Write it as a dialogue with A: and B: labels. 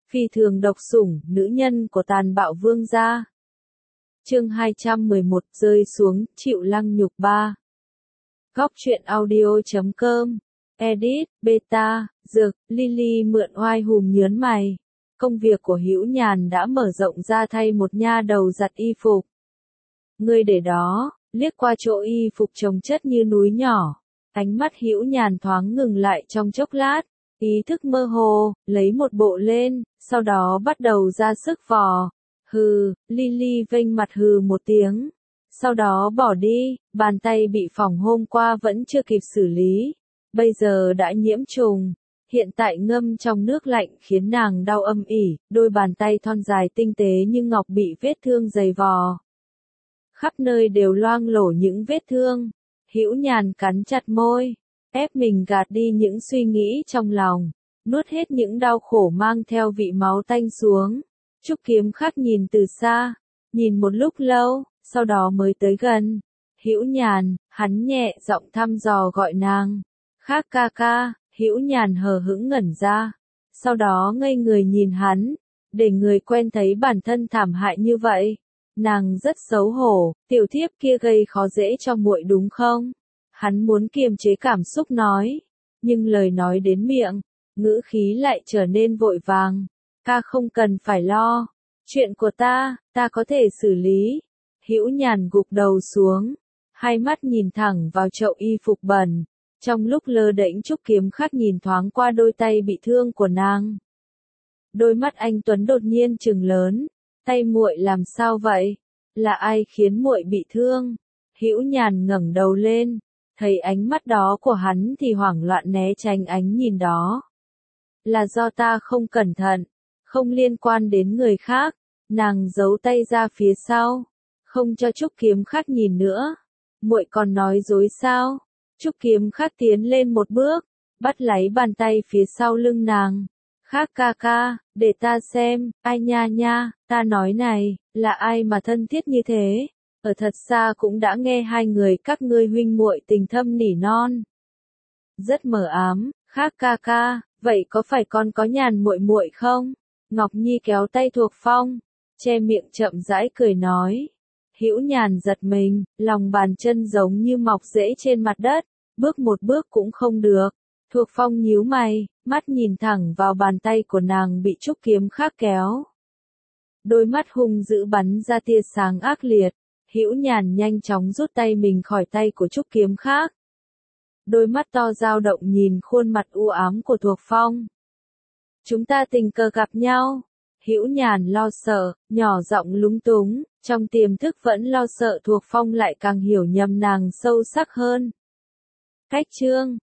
A: Phi thường độc sủng, nữ nhân của tàn bạo vương gia. Chương 211, rơi xuống, chịu lăng nhục 3. Góc truyện audio.com. Edit, beta, dược, Lily mượn oai hùm nhớn mày. Công việc của Hữu Nhàn đã mở rộng ra thay một nha đầu giặt y phục. Ngươi để đó, liếc qua chỗ y phục chồng chất như núi nhỏ. Ánh mắt Hữu Nhàn thoáng ngừng lại trong chốc lát. Ý thức mơ hồ, lấy một bộ lên, sau đó bắt đầu ra sức vò. Hừ, Lily vênh mặt hừ một tiếng. Sau đó bỏ đi, bàn tay bị phỏng hôm qua vẫn chưa kịp xử lý. Bây giờ đã nhiễm trùng. Hiện tại ngâm trong nước lạnh khiến nàng đau âm ỉ, đôi bàn tay thon dài tinh tế như ngọc bị vết thương dày vò. Khắp nơi đều loang lổ những vết thương. Hữu Nhàn cắn chặt môi, ép mình gạt đi những suy nghĩ trong lòng, nuốt hết những đau khổ mang theo vị máu tanh xuống. Trúc Kiếm Khắc nhìn từ xa, nhìn một lúc lâu, sau đó mới tới gần. Hữu Nhàn, hắn nhẹ giọng thăm dò gọi nàng. Khắc ca ca. Hữu Nhàn hờ hững ngẩn ra, sau đó ngây người nhìn hắn, để người quen thấy bản thân thảm hại như vậy. Nàng rất xấu hổ, tiểu thiếp kia gây khó dễ cho muội đúng không? Hắn muốn kiềm chế cảm xúc nói, nhưng lời nói đến miệng, ngữ khí lại trở nên vội vàng. Ca không cần phải lo, chuyện của ta có thể xử lý. Hữu Nhàn gục đầu xuống, hai mắt nhìn thẳng vào chậu y phục bẩn. Trong lúc lơ đễnh Trúc Kiếm Khắc nhìn thoáng qua đôi tay bị thương của nàng. Đôi mắt anh tuấn đột nhiên trừng lớn, tay muội làm sao vậy? Là ai khiến muội bị thương? Hữu Nhàn ngẩng đầu lên, thấy ánh mắt đó của hắn thì hoảng loạn né tránh ánh nhìn đó. Là do ta không cẩn thận, không liên quan đến người khác. Nàng giấu tay ra phía sau, không cho Trúc Kiếm Khắc nhìn nữa. Muội còn nói dối sao? Trúc Kiếm Khắc tiến lên một bước, bắt lấy bàn tay phía sau lưng nàng. Khắc ca ca, để ta xem, ai nha nha, ta nói này, là ai mà thân thiết như thế? Ở thật xa cũng đã nghe hai người các ngươi huynh muội tình thâm nỉ non. Rất mờ ám, Khắc ca ca, vậy có phải con có Nhàn muội muội không? Ngọc Nhi kéo tay Thuộc Phong, che miệng chậm rãi cười nói. Hữu Nhàn giật mình, lòng bàn chân giống như mọc rễ trên mặt đất, bước một bước cũng không được. Thuộc Phong nhíu mày, mắt nhìn thẳng vào bàn tay của nàng bị Trúc Kiếm Khắc kéo. Đôi mắt hung dữ bắn ra tia sáng ác liệt, Hữu Nhàn nhanh chóng rút tay mình khỏi tay của Trúc Kiếm Khắc. Đôi mắt to dao động nhìn khuôn mặt u ám của Thuộc Phong. Chúng ta tình cờ gặp nhau. Hữu Nhàn lo sợ, nhỏ giọng lúng túng, trong tiềm thức vẫn lo sợ Thuộc Phong lại càng hiểu nhầm nàng sâu sắc hơn. Cách chương